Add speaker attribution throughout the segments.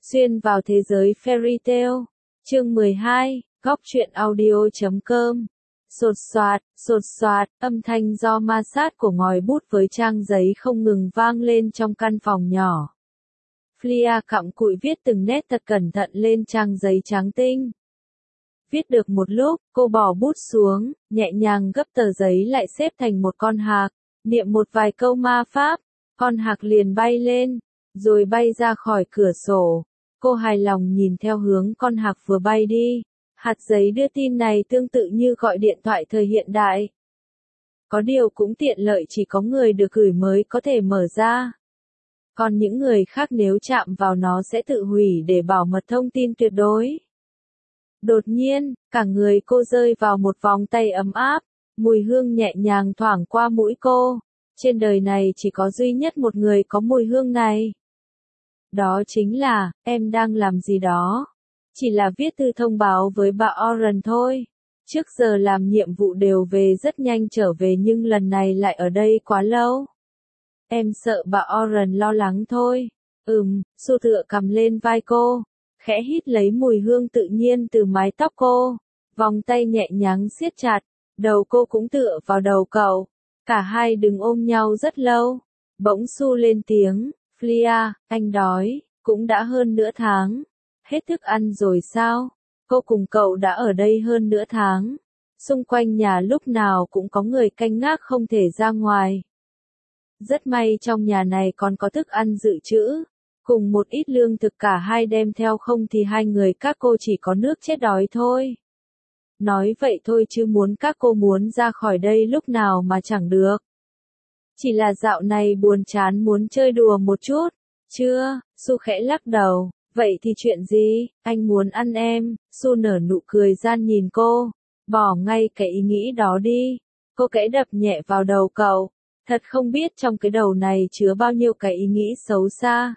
Speaker 1: Xuyên vào thế giới fairy tale. Chương 12, góc truyện audio.com. Sột soạt, âm thanh do ma sát của ngòi bút với trang giấy không ngừng vang lên trong căn phòng nhỏ. Flia cặm cụi viết từng nét thật cẩn thận lên trang giấy trắng tinh. Viết được một lúc, cô bỏ bút xuống, nhẹ nhàng gấp tờ giấy lại xếp thành một con hạc, niệm một vài câu ma pháp, con hạc liền bay lên, rồi bay ra khỏi cửa sổ. Cô hài lòng nhìn theo hướng con hạc vừa bay đi. Hạt giấy đưa tin này tương tự như gọi điện thoại thời hiện đại. Có điều cũng tiện lợi chỉ có người được gửi mới có thể mở ra. Còn những người khác nếu chạm vào nó sẽ tự hủy để bảo mật thông tin tuyệt đối. Đột nhiên, cả người cô rơi vào một vòng tay ấm áp, mùi hương nhẹ nhàng thoảng qua mũi cô. Trên đời này chỉ có duy nhất một người có mùi hương này. Đó chính là, em đang làm gì đó. Chỉ là viết thư thông báo với bà Oren thôi. Trước giờ làm nhiệm vụ đều về rất nhanh trở về nhưng lần này lại ở đây quá lâu. Em sợ bà Oren lo lắng thôi. Su tựa cầm lên vai cô, khẽ hít lấy mùi hương tự nhiên từ mái tóc cô. Vòng tay nhẹ nhàng siết chặt, đầu cô cũng tựa vào đầu cậu. Cả hai đứng ôm nhau rất lâu. Bỗng Su lên tiếng, Flia, anh đói, cũng đã hơn nửa tháng. Hết thức ăn rồi sao? Cô cùng cậu đã ở đây hơn nửa tháng. Xung quanh nhà lúc nào cũng có người canh gác không thể ra ngoài. Rất may trong nhà này còn có thức ăn dự trữ. Cùng một ít lương thực cả hai đem theo không thì hai người các cô chỉ có nước chết đói thôi. Nói vậy thôi chứ muốn các cô muốn ra khỏi đây lúc nào mà chẳng được. Chỉ là dạo này buồn chán muốn chơi đùa một chút. Chưa, Su khẽ lắc đầu. Vậy thì chuyện gì, anh muốn ăn em. Su nở nụ cười gian nhìn cô. Bỏ ngay cái ý nghĩ đó đi. Cô kẽ đập nhẹ vào đầu cậu. Thật không biết trong cái đầu này chứa bao nhiêu cái ý nghĩ xấu xa.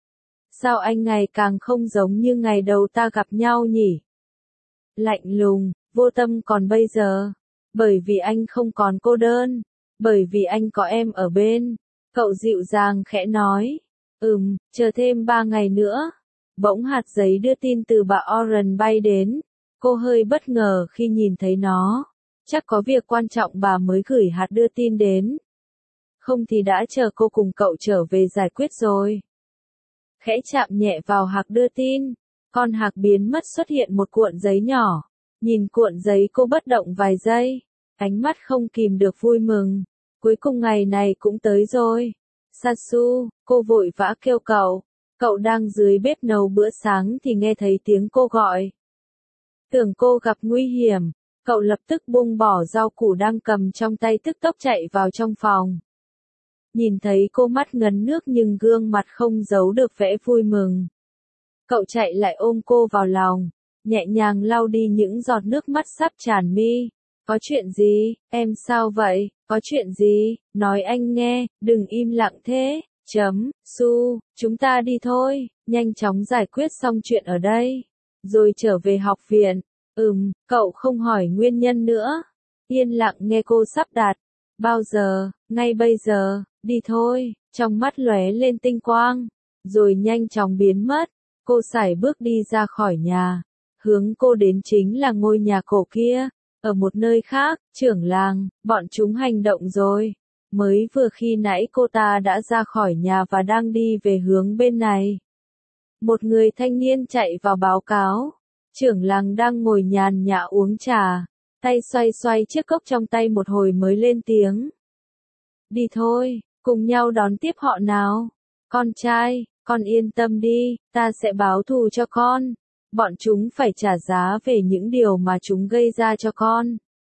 Speaker 1: Sao anh ngày càng không giống như ngày đầu ta gặp nhau nhỉ? Lạnh lùng, vô tâm còn bây giờ. Bởi vì anh không còn cô đơn. Bởi vì anh có em ở bên. Cậu dịu dàng khẽ nói. Chờ thêm 3 ngày nữa. Bỗng hạt giấy đưa tin từ bà Oren bay đến. Cô hơi bất ngờ khi nhìn thấy nó. Chắc có việc quan trọng bà mới gửi hạt đưa tin đến. Không thì đã chờ cô cùng cậu trở về giải quyết rồi. Khẽ chạm nhẹ vào hạc đưa tin. Con hạc biến mất xuất hiện một cuộn giấy nhỏ. Nhìn cuộn giấy cô bất động vài giây. Ánh mắt không kìm được vui mừng. Cuối cùng ngày này cũng tới rồi. Sasu, cô vội vã kêu cậu. Cậu đang dưới bếp nấu bữa sáng thì nghe thấy tiếng cô gọi. Tưởng cô gặp nguy hiểm, cậu lập tức buông bỏ rau củ đang cầm trong tay tức tốc chạy vào trong phòng. Nhìn thấy cô mắt ngấn nước nhưng gương mặt không giấu được vẻ vui mừng. Cậu chạy lại ôm cô vào lòng, nhẹ nhàng lau đi những giọt nước mắt sắp tràn mi. Có chuyện gì, em sao vậy, có chuyện gì, nói anh nghe, đừng im lặng thế. Su, chúng ta đi thôi, nhanh chóng giải quyết xong chuyện ở đây, rồi trở về học viện. Cậu không hỏi nguyên nhân nữa. Yên lặng nghe cô sắp đặt. Bao giờ, ngay bây giờ, đi thôi, trong mắt lóe lên tinh quang, rồi nhanh chóng biến mất. Cô sải bước đi ra khỏi nhà. Hướng cô đến chính là ngôi nhà cổ kia. Ở một nơi khác, trưởng làng, bọn chúng hành động rồi. Mới vừa khi nãy cô ta đã ra khỏi nhà và đang đi về hướng bên này. Một người thanh niên chạy vào báo cáo. Trưởng làng đang ngồi nhàn nhã uống trà. Tay xoay xoay chiếc cốc trong tay một hồi mới lên tiếng. Đi thôi, cùng nhau đón tiếp họ nào. Con trai, con yên tâm đi, ta sẽ báo thù cho con. Bọn chúng phải trả giá về những điều mà chúng gây ra cho con.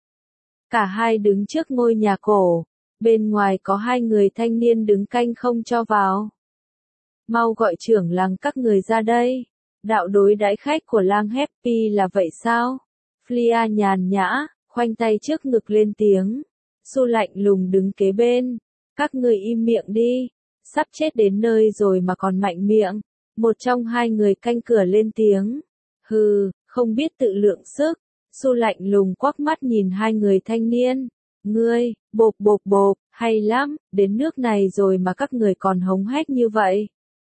Speaker 1: Cả hai đứng trước ngôi nhà cổ. Bên ngoài có hai người thanh niên đứng canh không cho vào. Mau gọi trưởng làng các người ra đây. Đạo đối đãi khách của làng Happy là vậy sao? Flia nhàn nhã, khoanh tay trước ngực lên tiếng. Su lạnh lùng đứng kế bên. Các người im miệng đi. Sắp chết đến nơi rồi mà còn mạnh miệng. Một trong hai người canh cửa lên tiếng. Hừ, không biết tự lượng sức. Su lạnh lùng quắc mắt nhìn hai người thanh niên. Ngươi, bộp, hay lắm, đến nước này rồi mà các người còn hống hách như vậy.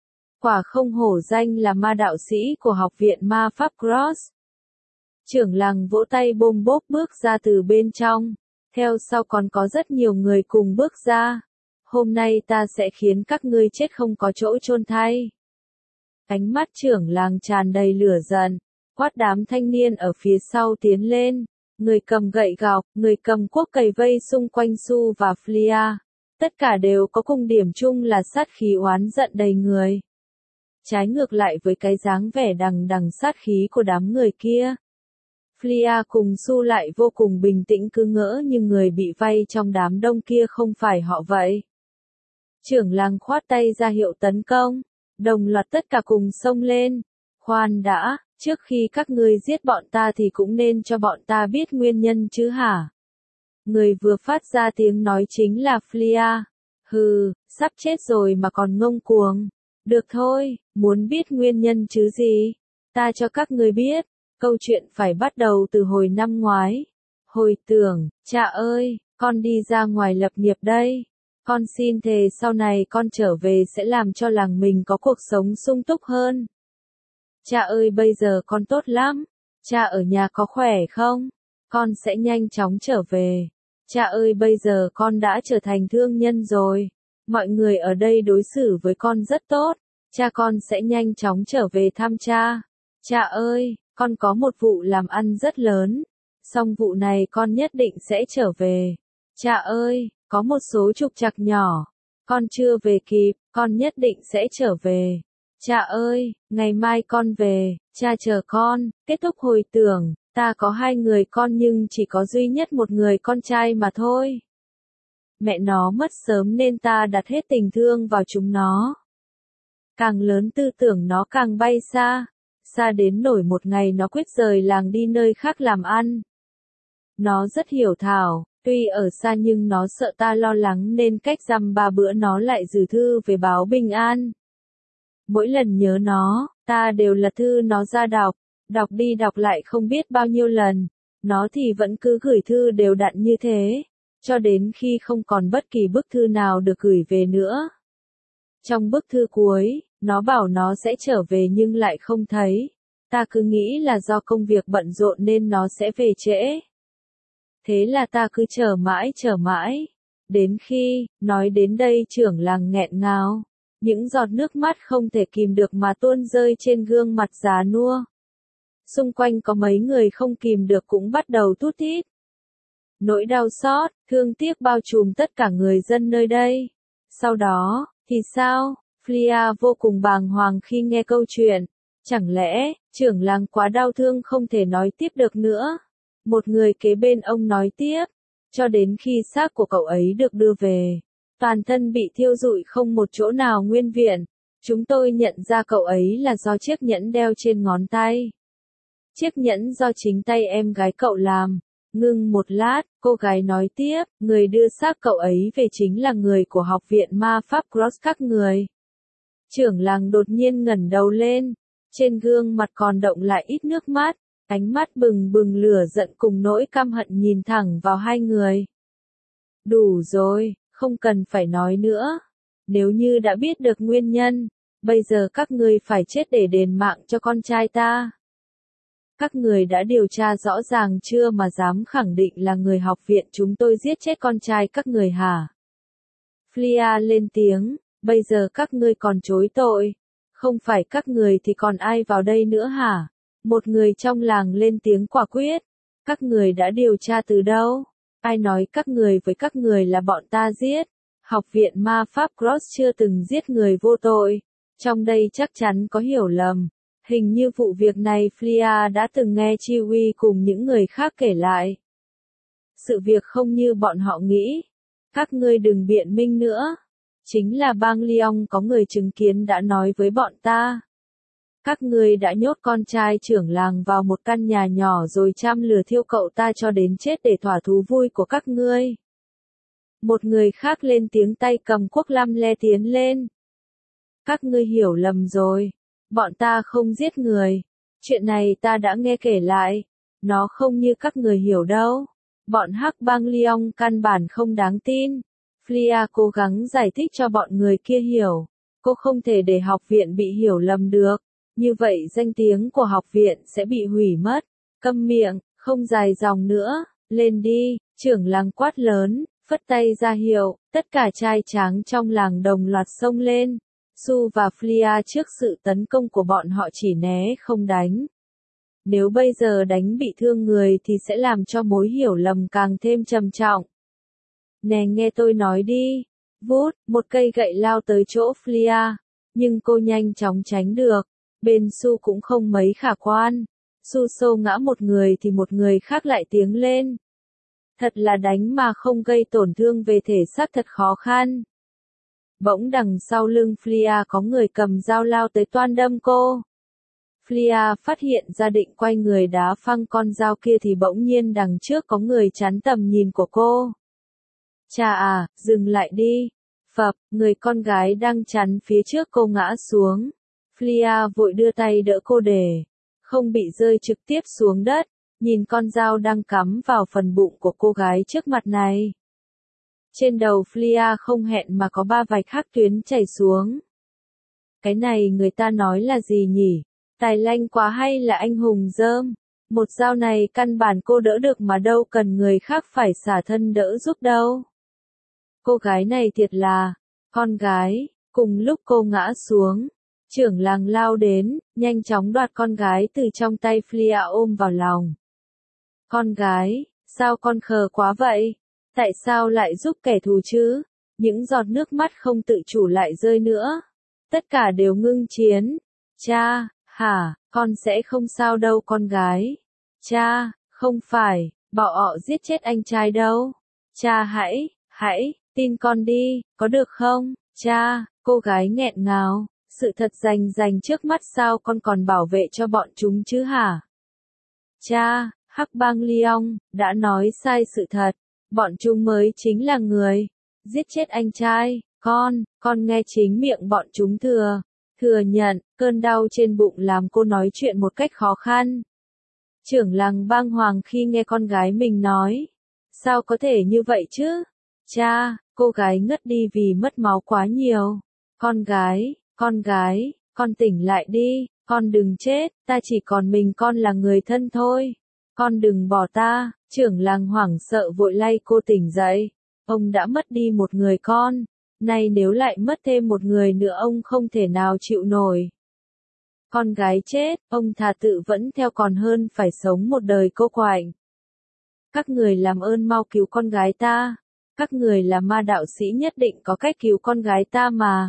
Speaker 1: Quả không hổ danh là ma đạo sĩ của học viện ma pháp Cross. Trưởng làng vỗ tay bôm bốp bước ra từ bên trong. Theo sau còn có rất nhiều người cùng bước ra. Hôm nay ta sẽ khiến các ngươi chết không có chỗ chôn thay. Ánh mắt trưởng làng tràn đầy lửa giận, quát đám thanh niên ở phía sau tiến lên. Người cầm gậy gọc, người cầm cuốc cày vây xung quanh Su và Flia. Tất cả đều có cùng điểm chung là sát khí oán giận đầy người. Trái ngược lại với cái dáng vẻ đằng đằng sát khí của đám người kia. Flia cùng Su lại vô cùng bình tĩnh cứ ngỡ như người bị vây trong đám đông kia không phải họ vậy. Trưởng làng khoát tay ra hiệu tấn công, đồng loạt tất cả cùng xông lên. Khoan đã, trước khi các ngươi giết bọn ta thì cũng nên cho bọn ta biết nguyên nhân chứ hả? Người vừa phát ra tiếng nói chính là Flia. Hừ, sắp chết rồi mà còn ngông cuồng. Được thôi, muốn biết nguyên nhân chứ gì? Ta cho các ngươi biết, câu chuyện phải bắt đầu từ hồi năm ngoái. Hồi tưởng, cha ơi, con đi ra ngoài lập nghiệp đây. Con xin thề sau này con trở về sẽ làm cho làng mình có cuộc sống sung túc hơn. Cha ơi bây giờ con tốt lắm. Cha ở nhà có khỏe không? Con sẽ nhanh chóng trở về. Cha ơi bây giờ con đã trở thành thương nhân rồi. Mọi người ở đây đối xử với con rất tốt. Cha con sẽ nhanh chóng trở về thăm cha. Cha ơi, con có một vụ làm ăn rất lớn. Xong vụ này con nhất định sẽ trở về. Cha ơi, có một số trục trặc nhỏ. Con chưa về kịp, con nhất định sẽ trở về. Cha ơi, ngày mai con về, cha chờ con. Kết thúc hồi tưởng, ta có 2 người con nhưng chỉ có duy nhất một người con trai mà thôi. Mẹ nó mất sớm nên ta đặt hết tình thương vào chúng nó. Càng lớn tư tưởng nó càng bay xa. Xa đến nổi một ngày nó quyết rời làng đi nơi khác làm ăn. Nó rất hiểu thảo, tuy ở xa nhưng nó sợ ta lo lắng nên cách dăm 3 bữa nó lại gửi thư về báo bình an. Mỗi lần nhớ nó, ta đều lật thư nó ra đọc đi đọc lại không biết bao nhiêu lần. Nó thì vẫn cứ gửi thư đều đặn như thế, cho đến khi không còn bất kỳ bức thư nào được gửi về nữa. Trong bức thư cuối, nó bảo nó sẽ trở về nhưng lại không thấy. Ta cứ nghĩ là do công việc bận rộn nên nó sẽ về trễ. Thế là ta cứ chờ mãi. Đến khi, nói đến đây trưởng làng nghẹn ngào. Những giọt nước mắt không thể kìm được mà tuôn rơi trên gương mặt già nua. Xung quanh có mấy người không kìm được cũng bắt đầu thút thít. Nỗi đau xót, thương tiếc bao trùm tất cả người dân nơi đây. Sau đó, thì sao? Flia vô cùng bàng hoàng khi nghe câu chuyện. Chẳng lẽ, trưởng làng quá đau thương không thể nói tiếp được nữa? Một người kế bên ông nói tiếp. Cho đến khi xác của cậu ấy được đưa về. Toàn thân bị thiêu rụi không một chỗ nào nguyên vẹn. Chúng tôi nhận ra cậu ấy là do chiếc nhẫn đeo trên ngón tay. Chiếc nhẫn do chính tay em gái cậu làm. Ngưng một lát, cô gái nói tiếp, người đưa xác cậu ấy về chính là người của học viện ma pháp Cross các người. Trưởng làng đột nhiên ngẩng đầu lên, trên gương mặt còn đọng lại ít nước mắt, ánh mắt bừng bừng lửa giận cùng nỗi căm hận nhìn thẳng vào 2 người. Đủ rồi, không cần phải nói nữa. Nếu như đã biết được nguyên nhân, bây giờ các ngươi phải chết để đền mạng cho con trai ta. Các người đã điều tra rõ ràng chưa mà dám khẳng định là người học viện chúng tôi giết chết con trai các người hả? Flia lên tiếng, bây giờ các ngươi còn chối tội. Không phải các người thì còn ai vào đây nữa hả? Một người trong làng lên tiếng quả quyết. Các người đã điều tra từ đâu? Ai nói các người với các người là bọn ta giết? Học viện ma pháp Cross chưa từng giết người vô tội. Trong đây chắc chắn có hiểu lầm. Hình như vụ việc này Flia đã từng nghe Chiwi cùng những người khác kể lại. Sự việc không như bọn họ nghĩ. Các ngươi đừng biện minh nữa. Chính là bang Lyon có người chứng kiến đã nói với bọn ta. Các ngươi đã nhốt con trai trưởng làng vào một căn nhà nhỏ rồi châm lửa thiêu cậu ta cho đến chết để thỏa thú vui của các ngươi. Một người khác lên tiếng tay cầm cuốc lăm le tiến lên. Các ngươi hiểu lầm rồi. Bọn ta không giết người. Chuyện này ta đã nghe kể lại. Nó không như các người hiểu đâu. Bọn hắc bang Lyon căn bản không đáng tin. Flia cố gắng giải thích cho bọn người kia hiểu. Cô không thể để học viện bị hiểu lầm được. Như vậy danh tiếng của học viện sẽ bị hủy mất. Câm miệng, không dài dòng nữa, lên đi, trưởng làng quát lớn, phất tay ra hiệu, tất cả trai tráng trong làng đồng loạt xông lên. Su và Flia trước sự tấn công của bọn họ chỉ né không đánh. Nếu bây giờ đánh bị thương người thì sẽ làm cho mối hiểu lầm càng thêm trầm trọng. Nè nghe tôi nói đi. Vút, một cây gậy lao tới chỗ Flia, nhưng cô nhanh chóng tránh được. Bên Su cũng không mấy khả quan. Su xô ngã một người thì một người khác lại tiếng lên. Thật là đánh mà không gây tổn thương về thể xác thật khó khăn. Bỗng đằng sau lưng Flia có người cầm dao lao tới toan đâm cô. Flia phát hiện ra định quay người đá phăng con dao kia thì bỗng nhiên đằng trước có người chắn tầm nhìn của cô. Chà à, dừng lại đi. Phập, người con gái đang chắn phía trước cô ngã xuống. Flia vội đưa tay đỡ cô để không bị rơi trực tiếp xuống đất, nhìn con dao đang cắm vào phần bụng của cô gái trước mặt này. Trên đầu Flia không hẹn mà có 3 vạch hắc tuyến chảy xuống. Cái này người ta nói là gì nhỉ? Tài lanh quá hay là anh hùng dơm? Một dao này căn bản cô đỡ được mà đâu cần người khác phải xả thân đỡ giúp đâu. Cô gái này thiệt là con gái. Cùng lúc cô ngã xuống, trưởng làng lao đến, nhanh chóng đoạt con gái từ trong tay Flia ôm vào lòng. Con gái, sao con khờ quá vậy? Tại sao lại giúp kẻ thù chứ? Những giọt nước mắt không tự chủ lại rơi nữa. Tất cả đều ngưng chiến. Cha, hả, con sẽ không sao đâu con gái. Cha, không phải, bọn họ giết chết anh trai đâu. Cha hãy, tin con đi, có được không? Cha, cô gái nghẹn ngào, sự thật rành trước mắt sao con còn bảo vệ cho bọn chúng chứ hả? Cha, Hắc Bang Leon, đã nói sai sự thật, bọn chúng mới chính là người giết chết anh trai, con nghe chính miệng bọn chúng thừa nhận, cơn đau trên bụng làm cô nói chuyện một cách khó khăn. Trưởng làng bang hoàng khi nghe con gái mình nói, sao có thể như vậy chứ? Cha, cô gái ngất đi vì mất máu quá nhiều. Con gái, con tỉnh lại đi, con đừng chết, ta chỉ còn mình con là người thân thôi. Con đừng bỏ ta, trưởng làng hoảng sợ vội lay cô tỉnh dậy. Ông đã mất đi một người con, nay nếu lại mất thêm một người nữa ông không thể nào chịu nổi. Con gái chết, ông thà tự vẫn theo còn hơn phải sống một đời cô quạnh. Các người làm ơn mau cứu con gái ta. Các người là ma đạo sĩ nhất định có cách cứu con gái ta mà.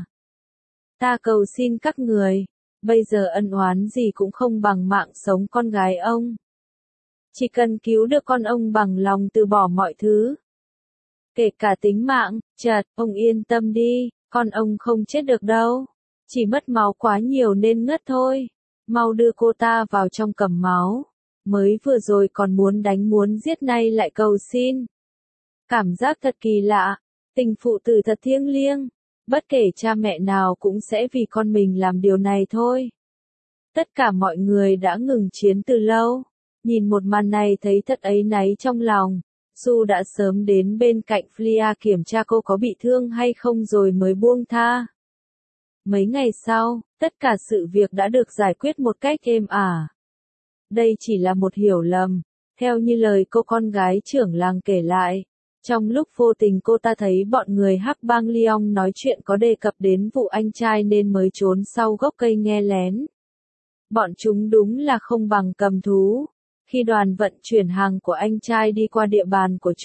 Speaker 1: Ta cầu xin các người, bây giờ ân oán gì cũng không bằng mạng sống con gái ông. Chỉ cần cứu được con ông bằng lòng từ bỏ mọi thứ. Kể cả tính mạng, ông yên tâm đi, con ông không chết được đâu. Chỉ mất máu quá nhiều nên ngất thôi. Mau đưa cô ta vào trong cầm máu. Mới vừa rồi còn muốn đánh muốn giết nay lại cầu xin. Cảm giác thật kỳ lạ, tình phụ tử thật thiêng liêng, bất kể cha mẹ nào cũng sẽ vì con mình làm điều này thôi. Tất cả mọi người đã ngừng chiến từ lâu, nhìn một màn này thấy thật áy náy trong lòng. Su đã sớm đến bên cạnh Flia kiểm tra cô có bị thương hay không rồi mới buông tha. Mấy ngày sau, tất cả sự việc đã được giải quyết một cách êm ả. Đây chỉ là một hiểu lầm, theo như lời cô con gái trưởng làng kể lại. Trong lúc vô tình cô ta thấy bọn người Hắc Bang Leon nói chuyện có đề cập đến vụ anh trai nên mới trốn sau gốc cây nghe lén. Bọn chúng đúng là không bằng cầm thú. Khi đoàn vận chuyển hàng của anh trai đi qua địa bàn của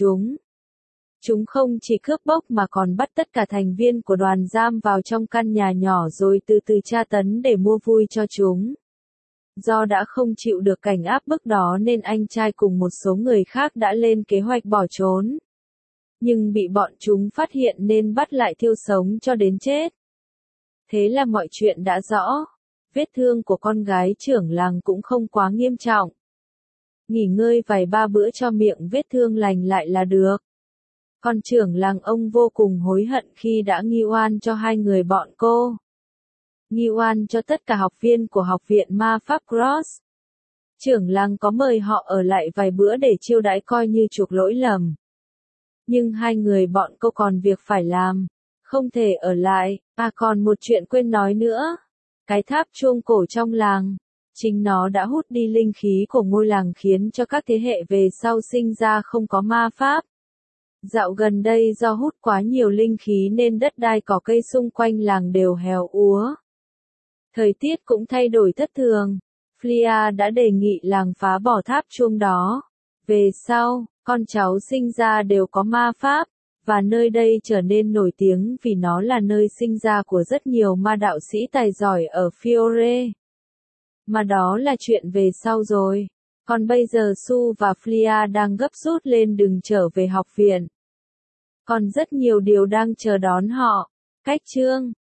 Speaker 1: chúng không chỉ cướp bóc mà còn bắt tất cả thành viên của đoàn giam vào trong căn nhà nhỏ rồi từ từ tra tấn để mua vui cho chúng. Do đã không chịu được cảnh áp bức đó nên anh trai cùng một số người khác đã lên kế hoạch bỏ trốn. Nhưng bị bọn chúng phát hiện nên bắt lại thiêu sống cho đến chết. Thế là mọi chuyện đã rõ. Vết thương của con gái trưởng làng cũng không quá nghiêm trọng. Nghỉ ngơi vài ba bữa cho miệng vết thương lành lại là được. Con trưởng làng ông vô cùng hối hận khi đã nghi oan cho hai người bọn cô. Nghi oan cho tất cả học viên của học viện ma pháp Cross. Trưởng làng có mời họ ở lại vài bữa để chiêu đãi coi như chuộc lỗi lầm. Nhưng hai người bọn cô còn việc phải làm. không thể ở lại. À còn một chuyện quên nói nữa. Cái tháp chuông cổ trong làng. Chính nó đã hút đi linh khí của ngôi làng khiến cho các thế hệ về sau sinh ra không có ma pháp. Dạo gần đây do hút quá nhiều linh khí nên đất đai cỏ cây xung quanh làng đều héo úa. Thời tiết cũng thay đổi thất thường. Flia đã đề nghị làng phá bỏ tháp chuông đó. Về sau, con cháu sinh ra đều có ma pháp, và nơi đây trở nên nổi tiếng vì nó là nơi sinh ra của rất nhiều ma đạo sĩ tài giỏi ở Fiore. Mà đó là chuyện về sau rồi. Còn bây giờ Su và Flia đang gấp rút lên đường trở về học viện. Còn rất nhiều điều đang chờ đón họ. Cách chương